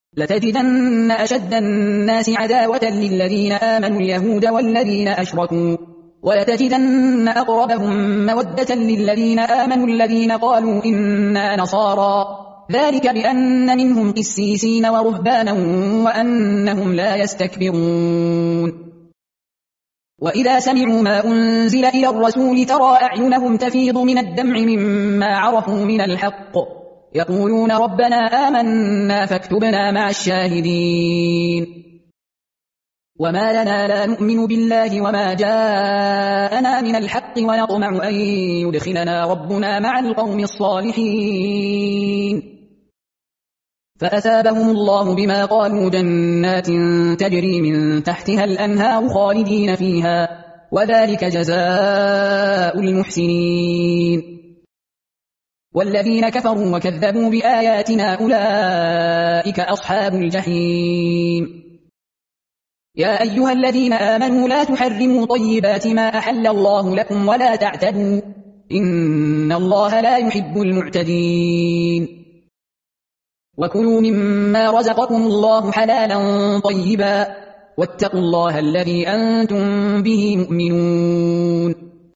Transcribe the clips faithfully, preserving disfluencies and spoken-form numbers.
لتجدن أشد الناس عداوة للذين آمنوا اليهود والذين أشركوا ولتجدن أقربهم مودة للذين آمنوا الذين قالوا إنا نصارى ذلك بأن منهم قسيسين ورهبانا وأنهم لا يستكبرون وإذا سمعوا ما أنزل إلى الرسول ترى أعينهم تفيض من الدمع مما عرفوا من الحق يقولون ربنا آمنا فاكتبنا مع الشاهدين وما لنا لا نؤمن بالله وما جاءنا من الحق ونطمع أن يدخلنا ربنا مع القوم الصالحين فأثابهم الله بما قالوا جنات تجري من تحتها الأنهار خالدين فيها وذلك جزاء المحسنين والذين كفروا وكذبوا بآياتنا أولئك أصحاب الجحيم يا أيها الذين آمنوا لا تحرموا طيبات ما أحل الله لكم ولا تعتدوا إن الله لا يحب المعتدين وكلوا مما رزقكم الله حلالا طيبا واتقوا الله الذي أنتم به مؤمنون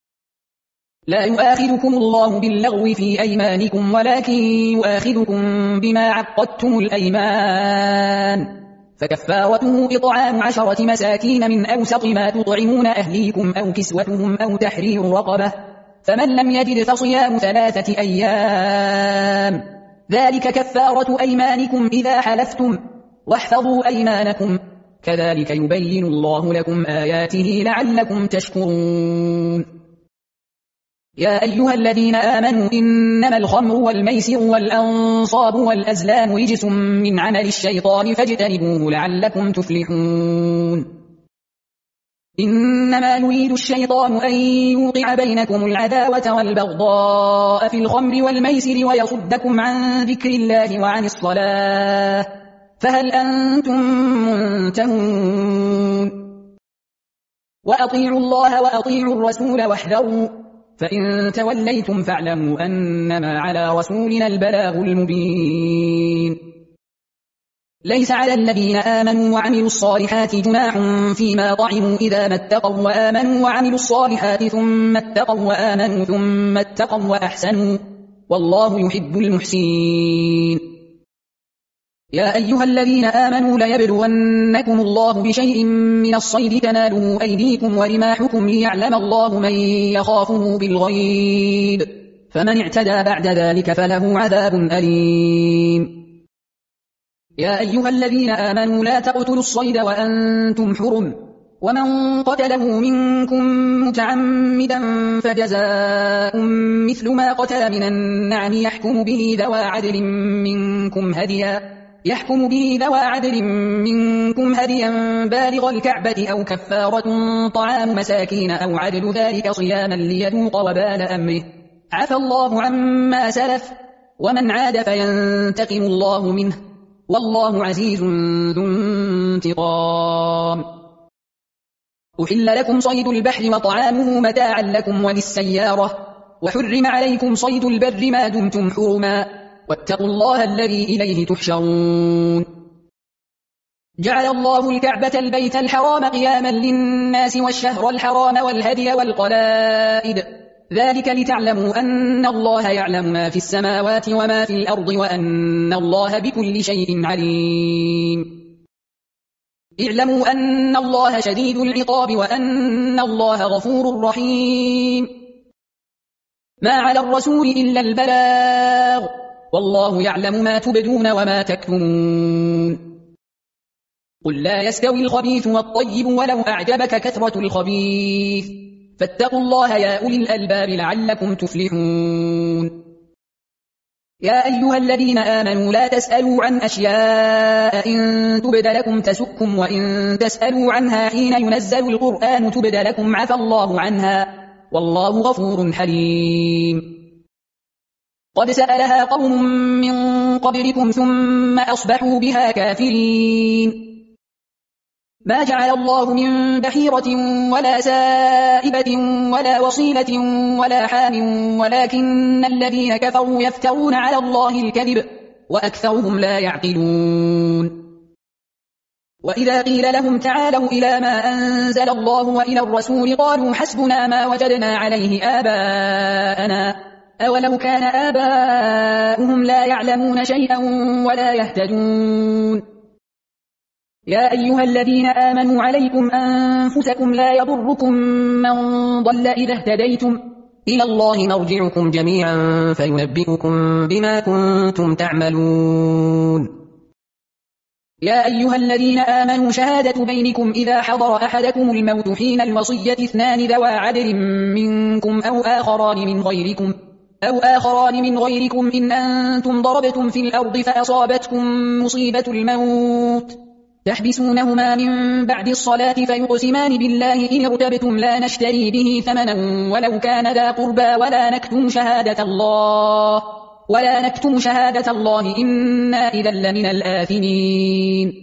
لا يؤاخذكم الله باللغو في أيمانكم ولكن يؤاخذكم بما عقدتم الأيمان فكفارته إطعام عشرة مساكين من أوسط ما تطعمون أهليكم أو كسوتهم أو تحرير رقبة فمن لم يجد فصيام ثلاثة أيام ذلك كفارة أيمانكم إذا حلفتم واحفظوا أيمانكم كذلك يبين الله لكم آياته لعلكم تشكرون يا أيها الذين آمنوا إنما الخمر والميسر والأنصاب والأزلام رجس من عمل الشيطان فاجتنبوه لعلكم تفلحون إنما يريد الشيطان أن يوقع بينكم العداوة والبغضاء في الخمر والميسر ويصدكم عن ذكر الله وعن الصلاة فهل أنتم منتهون وأطيعوا الله وأطيعوا الرسول واحذروا فإن توليتم فاعلموا أنما على رسولنا البلاغ المبين ليس على الذين آمنوا وعملوا الصالحات جناح فيما طعموا إذا ما اتقوا وآمنوا وعملوا الصالحات ثم اتقوا وآمنوا ثم اتقوا وأحسنوا والله يحب المحسنين يا أيها الذين آمنوا ليبلونكم الله بشيء من الصيد تناله أيديكم ورماحكم ليعلم الله من يخافه بالغيب فمن اعتدى بعد ذلك فله عذاب أليم يا أيها الذين آمنوا لا تقتلوا الصيد وأنتم حرم ومن قتله منكم متعمدا فجزاء مثل ما قتل من النعم يحكم به ذوى عدل منكم هديا يحكم به ذوى عدل منكم هديا بالغ الكعبة أو كفارة طعام مساكين أو عدل ذلك صياما ليذوق وبال أمره عفى الله عما سلف ومن عاد فينتقم الله منه والله عزيز ذو انتقام أحل لكم صيد البحر وطعامه متاعا لكم وللسيارة وحرم عليكم صيد البر ما دمتم حرما واتقوا الله الذي إليه تحشرون جعل الله الكعبة البيت الحرام قياما للناس والشهر الحرام والهدي والقلائد ذلك لتعلموا أن الله يعلم ما في السماوات وما في الأرض وأن الله بكل شيء عليم اعلموا أن الله شديد العقاب وأن الله غفور رحيم ما على الرسول إلا البلاغ والله يعلم ما تبدون وما تكتمون قل لا يستوي الخبيث والطيب ولو أعجبك كثرة الخبيث فاتقوا الله يا أولي الألباب لعلكم تفلحون يا أيها الذين آمنوا لا تسألوا عن أشياء إن تبد لكم تسؤكم وإن تسألوا عنها حين ينزل القرآن تبد لكم عفى الله عنها والله غفور حليم قد سألها قوم من قبلكم ثم أصبحوا بها كافرين ما جعل الله من بحيرة ولا سائبة ولا وصيلة ولا حام ولكن الذين كفروا يفترون على الله الكذب وأكثرهم لا يعقلون وإذا قيل لهم تعالوا إلى ما أنزل الله وإلى الرسول قالوا حسبنا ما وجدنا عليه آباءنا أولو كان آباؤهم لا يعلمون شيئا ولا يهتدون يا أيها الذين آمنوا عليكم أنفسكم لا يضركم من ضل إذا اهتديتم إلى الله مرجعكم جميعا فينبئكم بما كنتم تعملون يا أيها الذين آمنوا شهادة بينكم إذا حضر أحدكم الموت حين الوصية اثنان ذوى عدل منكم أو آخران من غيركم أو آخران من غيركم إن أنتم ضربتم في الأرض فأصابتكم مصيبة الموت تحبسونهما من بعد الصلاة فيقسمان بالله إن ارتبتم لا نشتري به ثمنا ولو كان ذا قربى ولا نكتم شهادة الله ولا نكتم شهادة الله إنا إذا لمن الآثمين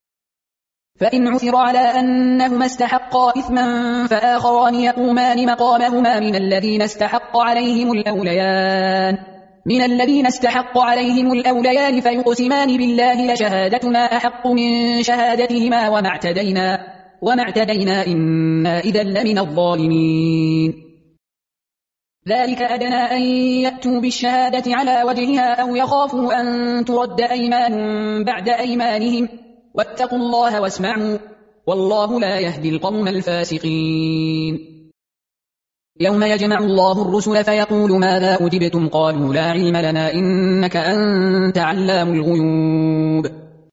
فإن عثر على أنهما استحقا إثما فآخران يقومان مقامهما من الذين استحق عليهم الأوليان من الذين استحق عليهم الأوليان فيقسمان بالله لشهادتنا أحق من شهادتهما وما اعتدينا وما اعتدينا إنا إذا لمن الظالمين ذلك أدنى أن يأتوا بالشهادة على وجهها أو يخافوا أن ترد أيمان بعد أيمانهم واتقوا الله واسمعوا والله لا يهدي القوم الفاسقين يوم يجمع الله الرسل فيقول ماذا أجبتم قالوا لا علم لنا إنك أنت علام الغيوب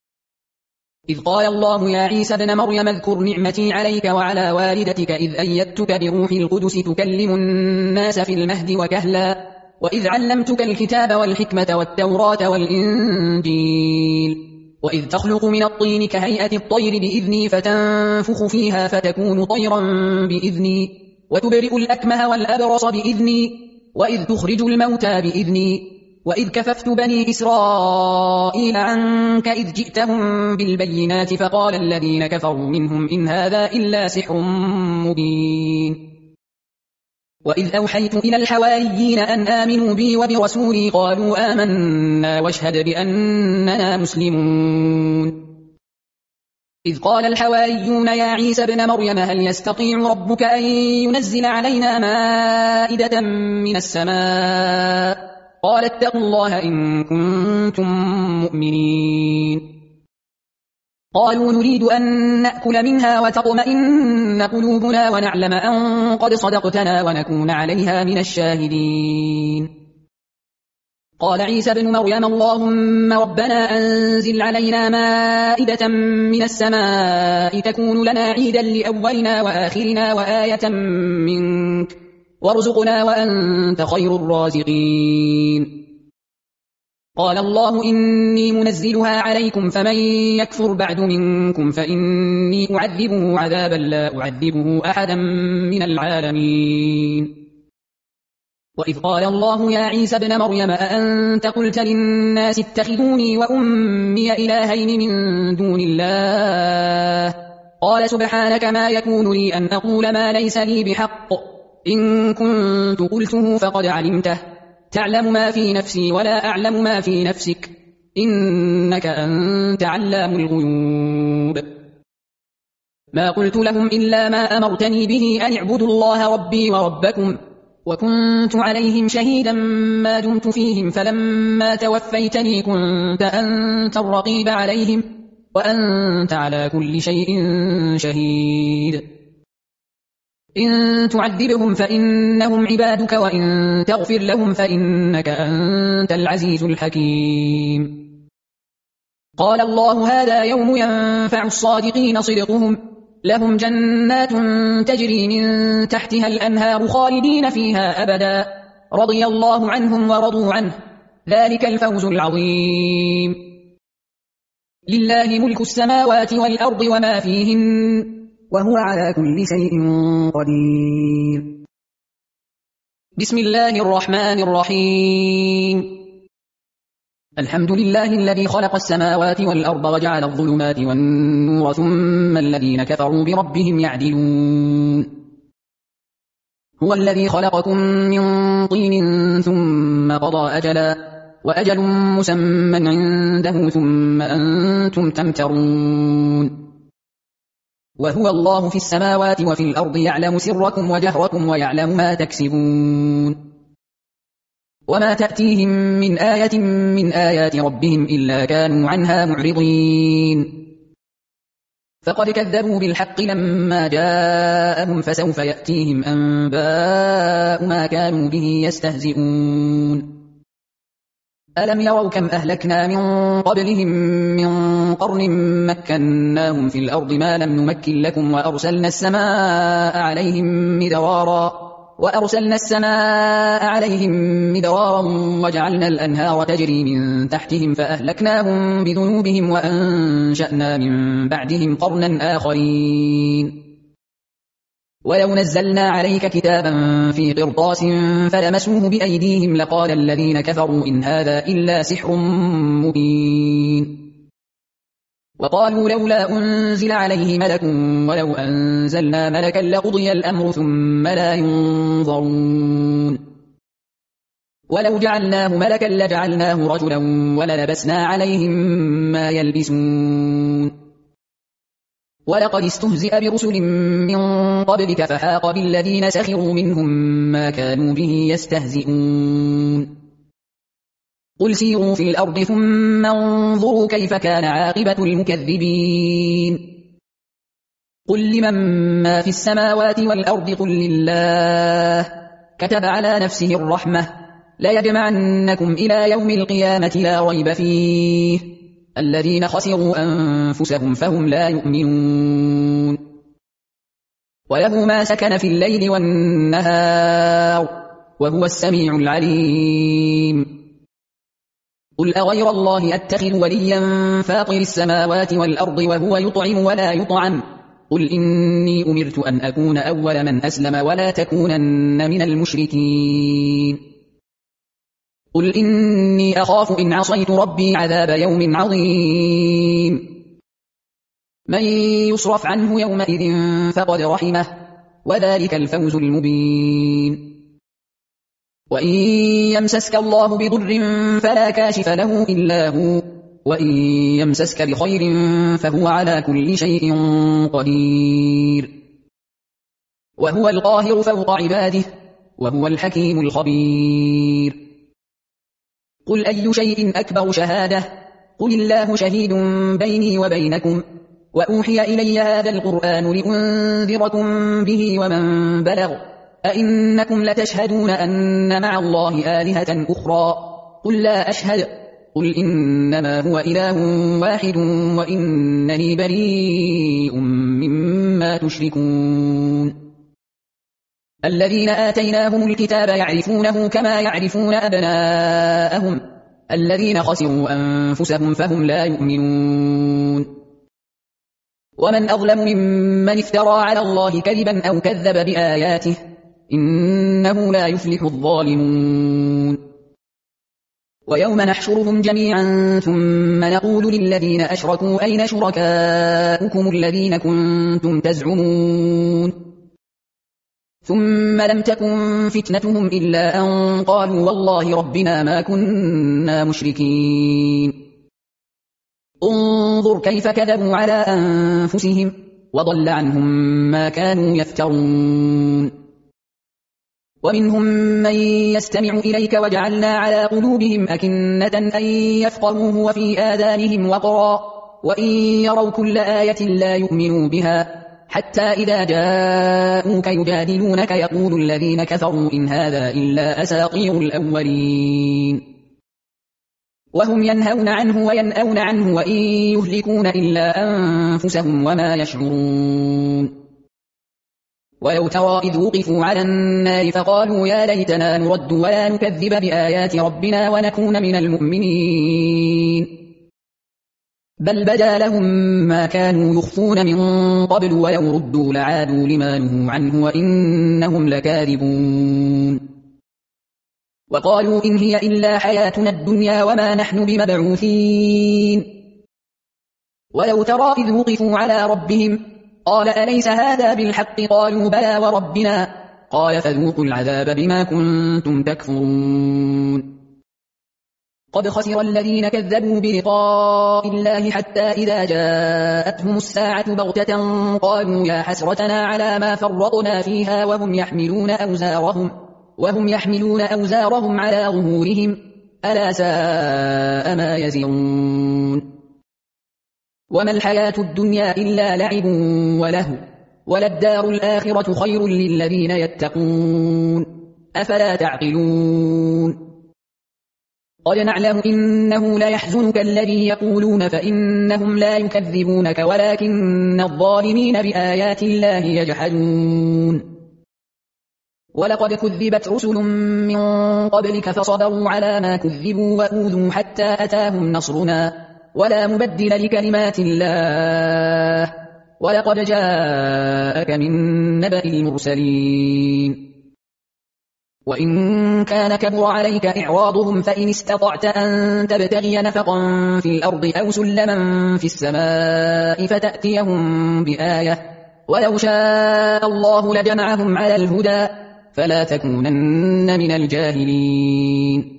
إذ قال الله يا عيسى ابن مريم اذكر نعمتي عليك وعلى والدتك إذ أيدتك بروح القدس تكلم الناس في المهد وكهلا وإذ علمتك الكتاب والحكمة والتوراة والإنجيل وإذ تخلق من الطين كهيئة الطير بإذني فتنفخ فيها فتكون طيرا بإذني وتبرئ الأكمه والأبرص بإذني وإذ تخرج الموتى بإذني وإذ كففت بني إسرائيل عنك إذ جئتهم بالبينات فقال الذين كفروا منهم إن هذا إلا سحر مبين وإذ أوحيت إلى الحواريين أن آمنوا بي وبرسولي قالوا آمنا واشهد بأننا مسلمون إذ قال الحواريون يا عيسى ابن مريم هل يستطيع ربك أن ينزل علينا مائدة من السماء قال اتقوا الله إن كنتم مؤمنين قالوا نريد أن نأكل منها وتطمئن قلوبنا ونعلم أن قد صدقتنا ونكون عليها من الشاهدين قال عيسى ابن مريم اللهم ربنا أنزل علينا مائدة من السماء تكون لنا عيدا لأولنا وآخرنا وآية منك وارزقنا وأنت خير الرازقين قال الله إني منزلها عليكم فمن يكفر بعد منكم فإني أعذبه عذابا لا أعذبه أحدا من العالمين وإذ قال الله يا عيسى ابن مريم أأنت قلت للناس اتخذوني وأمي إلهين من دون الله قال سبحانك ما يكون لي أن أقول ما ليس لي بحق إن كنت قلته فقد علمته تعلم ما في نفسي ولا أعلم ما في نفسك إنك أنت علام الغيوب ما قلت لهم إلا ما أمرتني به أن اعبدوا الله ربي وربكم وكنت عليهم شهيدا ما دمت فيهم فلما توفيتني كنت أنت الرقيب عليهم وأنت على كل شيء شهيد إن تعذبهم فإنهم عبادك وإن تغفر لهم فإنك أنت العزيز الحكيم قال الله هذا يوم ينفع الصادقين صدقهم لهم جنات تجري من تحتها الأنهار خالدين فيها أبدا رضي الله عنهم ورضوا عنه ذلك الفوز العظيم لله ملك السماوات والأرض وما فيهن وهو على كل شيء قدير بسم الله الرحمن الرحيم الحمد لله الذي خلق السماوات والأرض وجعل الظلمات والنور ثم الذين كفروا بربهم يعدلون هو الذي خلقكم من طين ثم قضى أجلا وأجل مسمى عنده ثم أنتم تمترون وهو الله في السماوات وفي الأرض يعلم سركم وجهركم ويعلم ما تكسبون وما تأتيهم من آية من آيات ربهم إلا كانوا عنها معرضين فقد كذبوا بالحق لما جاءهم فسوف يأتيهم أنباء ما كانوا به يستهزئون ألم يروا كم أهلكنا من قبلهم من قرن مكناهم في الأرض ما لم نمكن لكم وأرسلنا السماء عليهم مدرارا وأرسلنا السماء عليهم مدرارا وجعلنا الأنهار تجري من تحتهم فأهلكناهم بذنوبهم وأنشأنا من بعدهم قرنا آخرين ولو نزلنا عليك كتابا في قرطاس فلمسوه بأيديهم لقال الذين كفروا إن هذا إلا سحر مبين وقالوا لولا أنزل عليه ملك ولو أنزلنا ملكا لقضي الأمر ثم لا ينظرون ولو جعلناه ملكا لجعلناه رجلا وللبسنا عليهم ما يلبسون ولقد استهزئ برسل من قبلك فحاق بالذين سخروا منهم ما كانوا به يستهزئون قل سيروا في الأرض ثم انظروا كيف كان عاقبة المكذبين قل لمن ما في السماوات والأرض قل لله كتب على نفسه الرحمة ليجمعنكم إلى يوم القيامة لا ريب فيه الذين خسروا أنفسهم فهم لا يؤمنون وله ما سكن في الليل والنهار وهو السميع العليم قل أغير الله أتخذ وليا فاطر السماوات والأرض وهو يطعم ولا يطعم قل إني أمرت أن أكون أول من أسلم ولا تكونن من المشركين قل إني أخاف إن عصيت ربي عذاب يوم عظيم من يصرف عنه يومئذ فقد رحمه وذلك الفوز المبين وإن يمسسك الله بضر فلا كاشف له إلا هو وإن يمسسك بخير فهو على كل شيء قدير وهو القاهر فوق عباده وهو الحكيم الخبير قل أي شيء أكبر شهادة قل الله شهيد بيني وبينكم وأوحي إلي هذا القرآن لأنذركم به ومن بلغ أئنكم لتشهدون أن مع الله آلهة أخرى قل لا أشهد قل إنما هو إله واحد وإنني بريء مما تشركون الذين آتيناهم الكتاب يعرفونه كما يعرفون أبناءهم الذين خسروا أنفسهم فهم لا يؤمنون ومن أظلم ممن افترى على الله كذبا أو كذب بآياته إنه لا يفلح الظالمون ويوم نحشرهم جميعا ثم نقول للذين أشركوا أين شركاؤكم الذين كنتم تزعمون ثم لم تكن فتنتهم إلا أن قالوا والله ربنا ما كنا مشركين انظر كيف كذبوا على أنفسهم وضل عنهم ما كانوا يفترون ومنهم من يستمع إليك وجعلنا على قلوبهم أكنة أن يفقهوه وفي آذانهم وقرا وإن يروا كل آية لا يؤمنوا بها حتى إذا جاءوك يجادلونك يقول الذين كفروا إن هذا إلا أساطير الأولين وهم ينهون عنه وينأون عنه وإن يهلكون إلا أنفسهم وما يشعرون ولو ترى إذ وقفوا على النار فقالوا يا ليتنا نرد ولا نكذب بآيات ربنا ونكون من المؤمنين بل بدا لهم ما كانوا يخفون من قبل ولو ردوا لعادوا لما نهوا عنه وإنهم لكاذبون وقالوا إن هي إلا حياتنا الدنيا وما نحن بمبعوثين ولو ترى إذ وقفوا على ربهم قال أليس هذا بالحق قالوا بلى وربنا قال فذوقوا العذاب بما كنتم تكفرون قد خسر الذين كذبوا بلقاء الله حتى إذا جاءتهم الساعة بغتة قالوا يا حسرتنا على ما فرطنا فيها وهم يحملون أوزارهم وهم يحملون أوزارهم على ظهورهم ألا ساء ما يزرون وما الحياة الدنيا إلا لعب ولهو وللدار الآخرة خير للذين يتقون أفلا تعقلون قد نعلم إنه لا يحزنك الذي يقولون فإنهم لا يكذبونك ولكن الظالمين بآيات الله يجحدون ولقد كذبت رسل من قبلك فصبروا على ما كذبوا وأوذوا حتى أتاهم نصرنا ولا مبدل لكلمات الله ولقد جاءك من نبأ المرسلين وإن كان كبر عليك إعراضهم فإن استطعت أن تبتغي نفقا في الأرض أو سلما في السماء فتأتيهم بآية ولو شاء الله لجمعهم على الهدى فلا تكونن من الجاهلين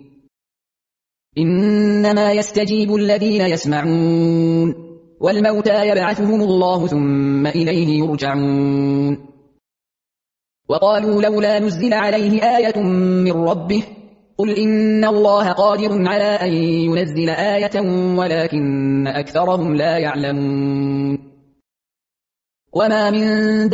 إنما يستجيب الذين يسمعون والموتى يبعثهم الله ثم إليه يرجعون وقالوا لولا نزل عليه آية من ربه قل إن الله قادر على أن ينزل آية ولكن أكثرهم لا يعلمون وما من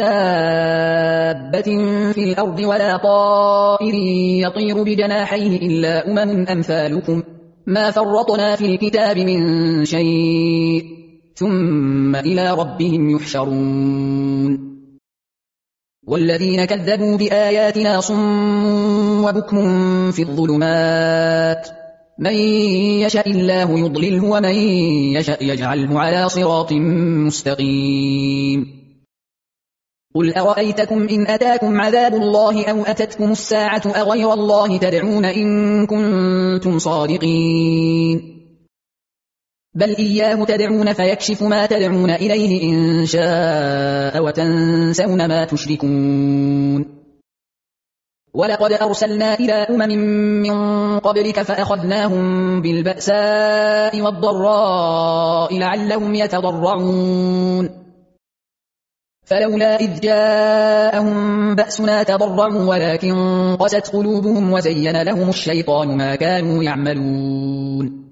دابة في الأرض ولا طائر يطير بجناحيه إلا أمم أمثالكم ما فرطنا في الكتاب من شيء ثم إلى ربهم يحشرون والذين كذبوا بآياتنا صم وبكم في الظلمات من يشاء الله يضلله ومن يشاء يجعله على صراط مستقيم قل أرأيتكم إن أتاكم عذاب الله أو أتتكم الساعة أغير الله تدعون إن كنتم صادقين بل إياه تدعون فيكشف ما تدعون إليه إن شاء وتنسون ما تشركون ولقد أرسلنا إلى أمم من قبلك فأخذناهم بالبأساء والضراء لعلهم يتضرعون فلولا إذ جاءهم بأسنا تضرعوا ولكن قست قلوبهم وزين لهم الشيطان ما كانوا يعملون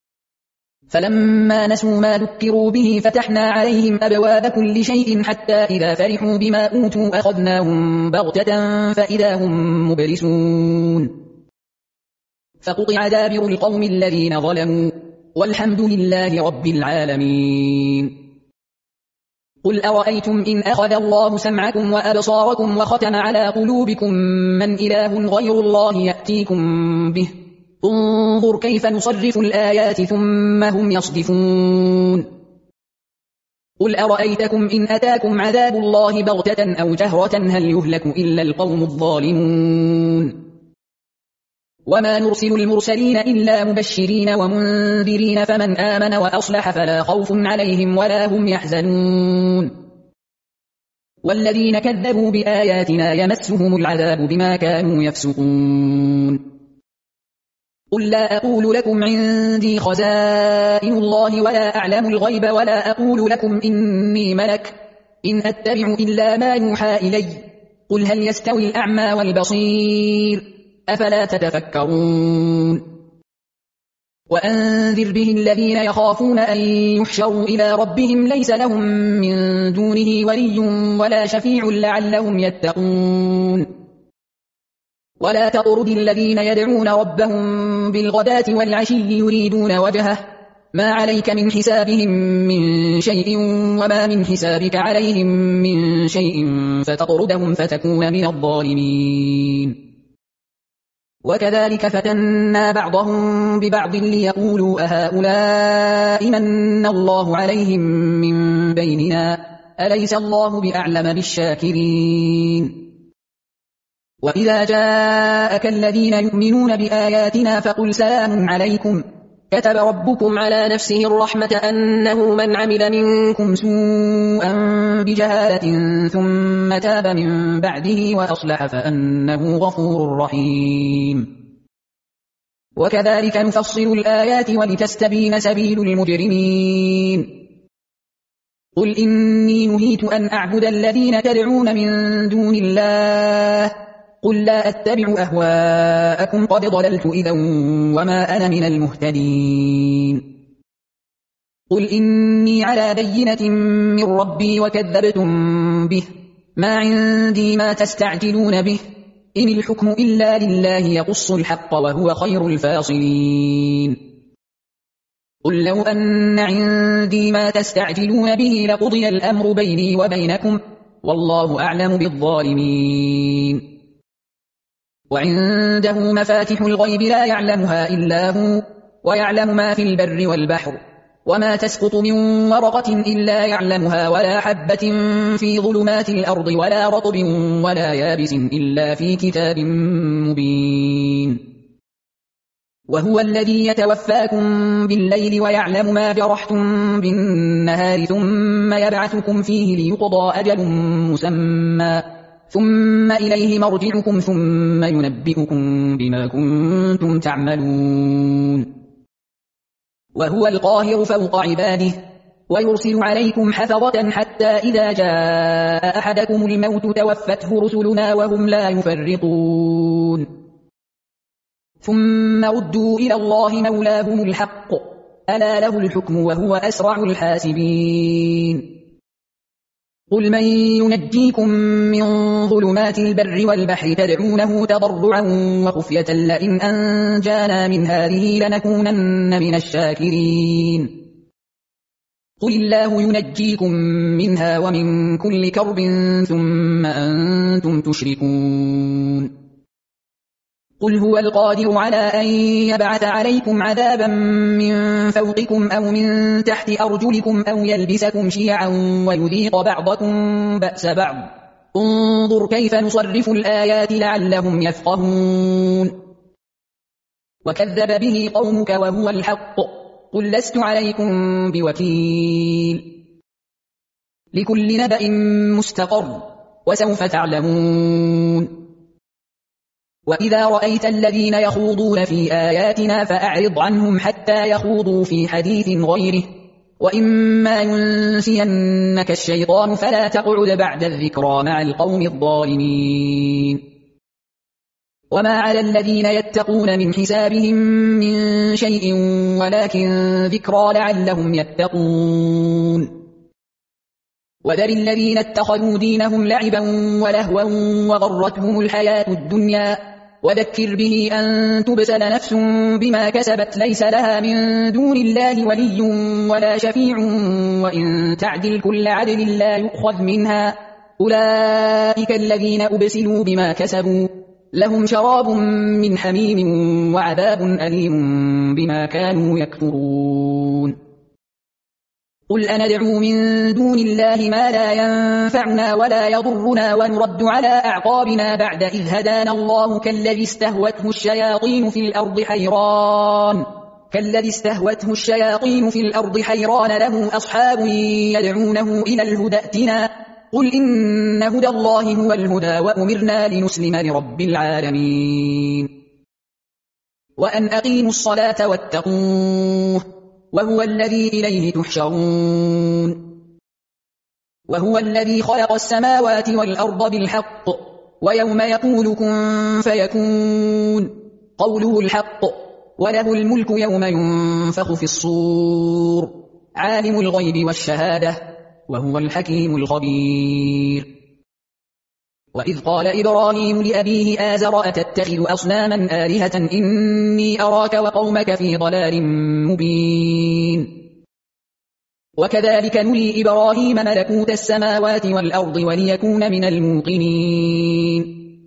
فلما نسوا ما ذكروا به فتحنا عليهم أبواب كل شيء حتى إذا فرحوا بما أوتوا أخذناهم بغتة فإذا هم مبلسون فقطع دابر القوم الذين ظلموا والحمد لله رب العالمين قل أرأيتم إن أخذ الله سمعكم وأبصاركم وختم على قلوبكم من إله غير الله يأتيكم به انظر كيف نصرف الآيات ثم هم يصدفون قل أرأيتكم إن أتاكم عذاب الله بغتة أو جهرة هل يهلك إلا القوم الظالمون وما نرسل المرسلين إلا مبشرين ومنذرين فمن آمن وأصلح فلا خوف عليهم ولا هم يحزنون والذين كذبوا بآياتنا يمسهم العذاب بما كانوا يفسقون قل لا أقول لكم عندي خزائن الله ولا أعلم الغيب ولا أقول لكم إني ملك إن أتبع إلا ما يوحى إلي قل هل يستوي الأعمى والبصير أفلا تتفكرون وأنذر به الذين يخافون أن يحشروا إلى ربهم ليس لهم من دونه ولي ولا شفيع لعلهم يتقون ولا تطرد الذين يدعون ربهم بالغداة والعشي يريدون وجهه ما عليك من حسابهم من شيء وما من حسابك عليهم من شيء فتطردهم فتكون من الظالمين وكذلك فتنا بعضهم ببعض ليقولوا أهؤلاء من الله عليهم من بيننا أليس الله بأعلم بالشاكرين وإذا جاءك الذين يؤمنون بآياتنا فقل سلام عليكم كتب ربكم على نفسه الرحمة أنه من عمل منكم سوءا بجهالة ثم تاب من بعده وأصلح فأنه غفور رحيم وكذلك نفصل الآيات ولتستبين سبيل المجرمين. قل إني نهيت أن أعبد الذين تدعون من دون الله قل لا أتبع أهواءكم قد ضللت إذا وما أنا من المهتدين. قل إني على بينة من ربي وكذبتم به ما عندي ما تستعجلون به إن الحكم إلا لله يقص الحق وهو خير الفاصلين. قل لو أن عندي ما تستعجلون به لقضي الأمر بيني وبينكم والله أعلم بالظالمين. وعنده مفاتح الغيب لا يعلمها إلا هو ويعلم ما في البر والبحر وما تسقط من ورقة إلا يعلمها ولا حبة في ظلمات الأرض ولا رطب ولا يابس إلا في كتاب مبين. وهو الذي يتوفاكم بالليل ويعلم ما جرحتم بالنهار ثم يبعثكم فيه ليقضى أجل مسمى ثم إليه مرجعكم ثم ينبئكم بما كنتم تعملون. وهو القاهر فوق عباده ويرسل عليكم حفظة حتى إذا جاء أحدكم الموت توفته رسلنا وهم لا يفرطون. ثم ردوا إلى الله مولاهم الحق ألا له الحكم وهو أسرع الحاسبين. قل من ينجيكم من ظلمات البر والبحر تدعونه تضرعا وخفية لئن أنجانا من هذه لنكونن من الشاكرين. قل الله ينجيكم منها ومن كل كرب ثم أنتم تشركون. قل هو القادر على أن يبعث عليكم عذابا من فوقكم أو من تحت أرجلكم أو يلبسكم شيعا ويذيق بعضكم بأس بعض انظر كيف نصرف الآيات لعلهم يفقهون. وكذب به قومك وهو الحق قل لست عليكم بوكيل. لكل نبأ مستقر وسوف تعلمون. وإذا رأيت الذين يخوضون في آياتنا فأعرض عنهم حتى يخوضوا في حديث غيره وإما ينسينك الشيطان فلا تقعد بعد الذكرى مع القوم الظالمين. وما على الذين يتقون من حسابهم من شيء ولكن ذكرى لعلهم يتقون. وذر الذين اتخذوا دينهم لعبا ولهوا وغرتهم الحياة الدنيا وذكر به أن تبسل نفس بما كسبت ليس لها من دون الله ولي ولا شفيع وإن تعدل كل عدل لا يؤخذ منها أولئك الذين أبسلوا بما كسبوا لهم شراب من حميم وعذاب أليم بما كانوا يكفرون. قل أندعو من دون الله ما لا ينفعنا ولا يضرنا ونرد على أعقابنا بعد إذ هدانا الله كالذي استهوته الشياطين في الأرض حيران كالذي استهوته الشياطين في الأرض حيران له أصحاب يدعونه إلى الهدى ائتنا قل إن هدى الله هو الهدى وأمرنا لنسلم لرب العالمين. وأن أقيموا الصلاة واتقوه وهو الذي إليه تحشرون. وهو الذي خلق السماوات والأرض بالحق ويوم يقول كن فيكون قوله الحق وله الملك يوم ينفخ في الصور عالم الغيب والشهادة وهو الحكيم الخبير. وإذ قال إبراهيم لأبيه آزر أتتخذ أصناما آلهة إني أراك وقومك في ضلال مبين. وكذلك نري إبراهيم ملكوت السماوات والأرض وليكون من الموقنين.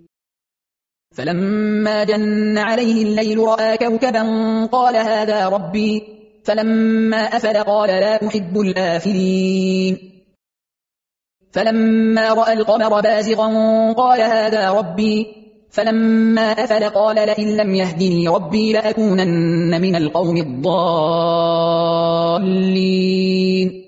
فلما جن عليه الليل رأى كوكبا قال هذا ربي فلما أفل قال لا أحب الآفلين. فلما رأى القمر بازغا قال هذا ربي فلما أفل قال لئن لم يهدني ربي لأكونن من القوم الضالين.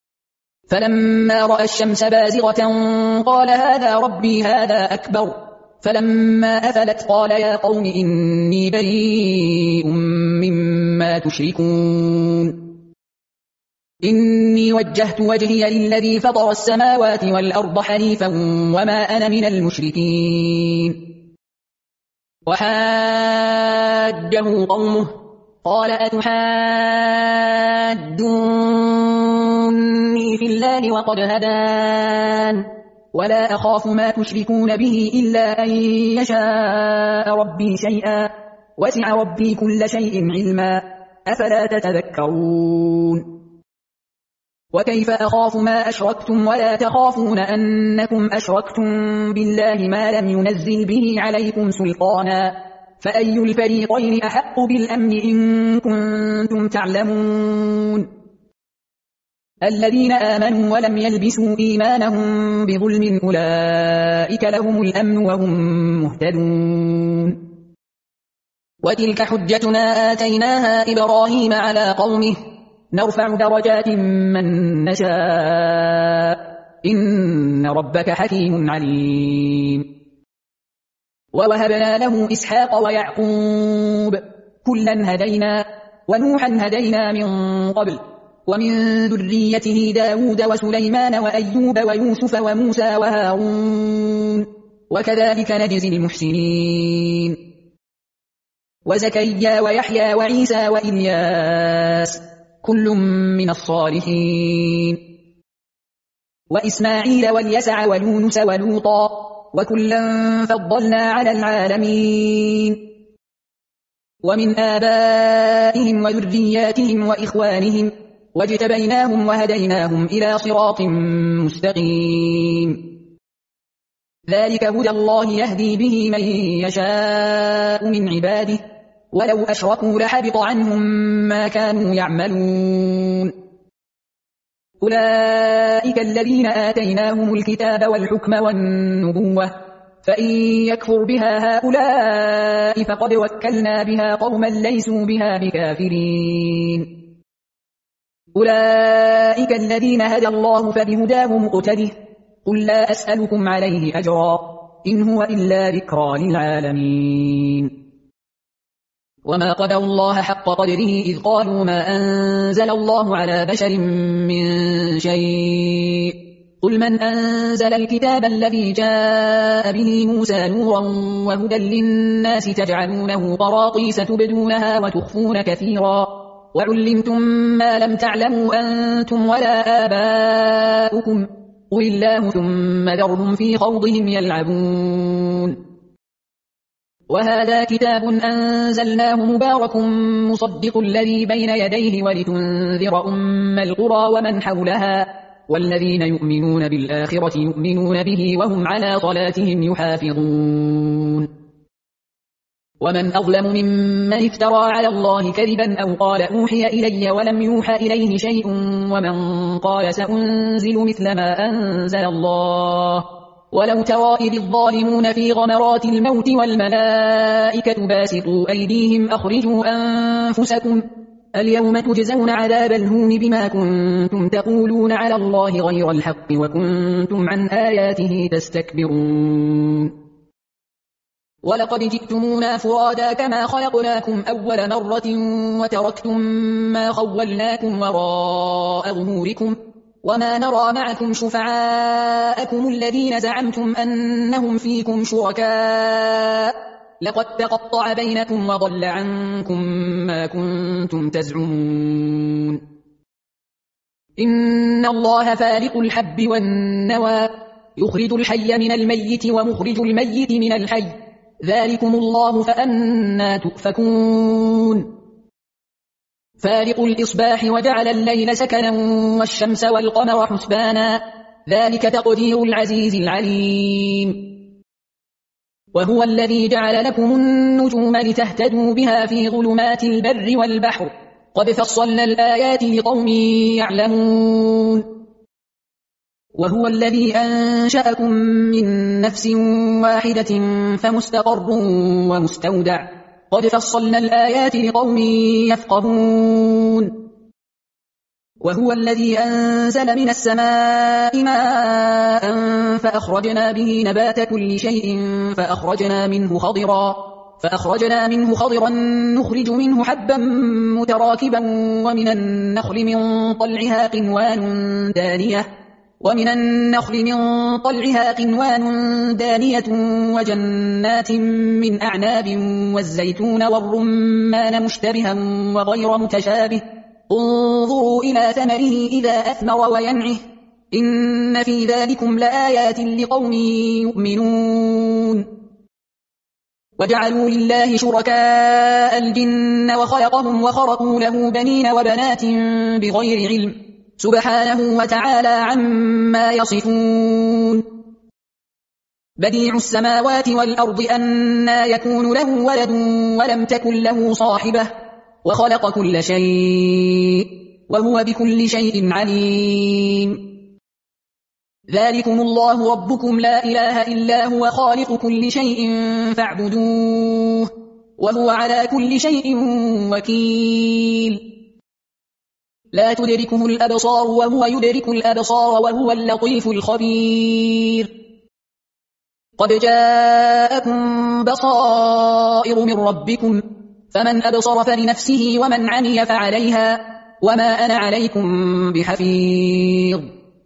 فلما رأى الشمس بازغة قال هذا ربي هذا أكبر فلما أفلت قال يا قوم إني بريء مما تشركون إني وجهت وجهي للذي فطر السماوات والأرض حنيفا وما أنا من المشركين وحاجه قومه قال أتحاجوني في الله وقد هدان ولا أخاف ما تشركون به إلا أن يشاء ربي شيئا وسع ربي كل شيء علما أفلا تتذكرون وكيف أخاف ما أشركتم ولا تخافون أنكم أشركتم بالله ما لم ينزل به عليكم سلطانا فأي الفريقين أحق بالأمن إن كنتم تعلمون الذين آمنوا ولم يلبسوا إيمانهم بظلم أولئك لهم الأمن وهم مهتدون وتلك حجتنا آتيناها إبراهيم على قومه نرفع درجات من نشاء إن ربك حكيم عليم ووهبنا له إسحاق ويعقوب كلا هدينا ونوحا هدينا من قبل ومن ذريته داود وسليمان وأيوب ويوسف وموسى وهارون وكذلك نجزي المحسنين وزكريا ويحيى وعيسى وإلياس كل من الصالحين وإسماعيل واليسع ويونس ولوطا وكلا فضلنا على العالمين ومن آبائهم وذرياتهم وإخوانهم واجتبيناهم وهديناهم إلى صراط مستقيم ذلك هدى الله يهدي به من يشاء من عباده ولو أشركوا لحبط عنهم ما كانوا يعملون أولئك الذين آتيناهم الكتاب والحكم والنبوة فإن يكفر بها هؤلاء فقد وكلنا بها قوما ليسوا بها بكافرين أولئك الذين هدى الله فبهداه مقتده قل لا أسألكم عليه أجرا إن هو إلا ذكرى للعالمين وما قدروا الله حق قدره إذ قالوا ما أنزل الله على بشر من شيء قل من أنزل الكتاب الذي جاء به موسى نورا وهدى للناس تجعلونه قراطيس تبدونها وتخفون كثيرا وعلمتم ما لم تعلموا أنتم ولا آباؤكم قل الله ثم ذرهم في خوضهم يلعبون وهذا كتاب أنزلناه مبارك مصدق الذي بين يديه ولتنذر أم القرى ومن حولها والذين يؤمنون بالآخرة يؤمنون به وهم على صلاتهم يحافظون ومن أظلم ممن افترى على الله كذبا أو قال أوحي إلي ولم يوحى إليه شيء ومن قال سأنزل مثل ما أنزل الله ولو ترى إذ الظالمون في غمرات الموت والملائكة باسطوا أيديهم أخرجوا أنفسكم اليوم تجزون عذاب الهون بما كنتم تقولون على الله غير الحق وكنتم عن آياته تستكبرون ولقد جئتمونا فرادا كما خلقناكم أول مرة وتركتم ما خولناكم وراء ظهوركم وما نرى معكم شفعاءكم الذين زعمتم أنهم فيكم شركاء لقد تقطع بينكم وضل عنكم ما كنتم تزعمون إن الله فالق الحب والنوى يخرج الحي من الميت ومخرج الميت من الحي ذلكم الله فأنى تؤفكون فالق الإصباح وجعل الليل سكنا والشمس والقمر حسبانا ذلك تقدير العزيز العليم وهو الذي جعل لكم النجوم لتهتدوا بها في ظلمات البر والبحر قد فصلنا الآيات لقوم يعلمون وهو الذي أنشأكم من نفس واحدة فمستقر ومستودع قد فصلنا الآيات لقوم يفقهون وهو الذي أنزل من السماء ماء فأخرجنا به نبات كل شيء فأخرجنا منه خضرا فأخرجنا منه خضرا نخرج منه حبا متراكبا ومن النخل من طلعها قنوان دانية ومن النخل من طلعها قنوان دانية وجنات من أعناب والزيتون والرمان مشتبها وغير متشابه انظروا إلى ثمره إذا أثمر وينعه إن في ذلكم لآيات لقوم يؤمنون وجعلوا لله شركاء الجن وخلقهم وخرقوا له بنين وبنات بغير علم سبحانه وتعالى عما يصفون بديع السماوات والأرض أنى يكون له ولد ولم تكن له صاحبة وخلق كل شيء وهو بكل شيء عليم ذلكم الله ربكم لا إله إلا هو خالق كل شيء فاعبدوه وهو على كل شيء وكيل لا تدركه الأبصار وهو يدرك الأبصار وهو اللطيف الخبير قد جاءكم بصائر من ربكم فمن أبصر فلنفسه ومن عمي فعليها وما أنا عليكم بحفيظ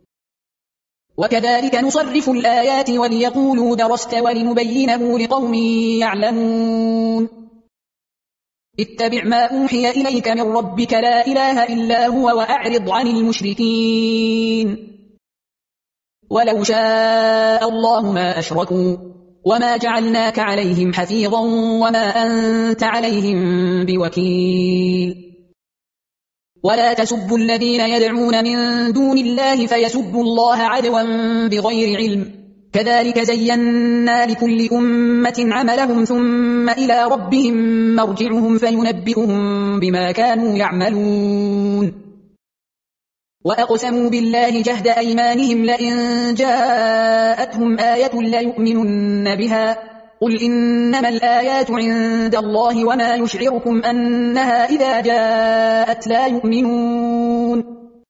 وكذلك نصرف الآيات وليقولوا درست ولنبينه لقوم يعلمون اتبع ما أوحي إليك من ربك لا إله إلا هو وأعرض عن المشركين ولو شاء الله ما أشركوا وما جعلناك عليهم حفيظا وما أنت عليهم بوكيل ولا تسبوا الذين يدعون من دون الله فيسبوا الله عدوا بغير علم كذلك زينا لكل أمة عملهم ثم إلى ربهم مرجعهم فينبئهم بما كانوا يعملون وأقسموا بالله جهد أيمانهم لئن جاءتهم آية ليؤمنن بها قل إنما الآيات عند الله وما يشعركم أنها إذا جاءت لا يؤمنون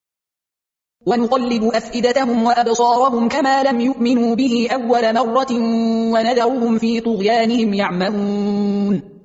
ونقلب أفئدتهم وأبصارهم كما لم يؤمنوا به أول مرة ونذرهم في طغيانهم يعمهون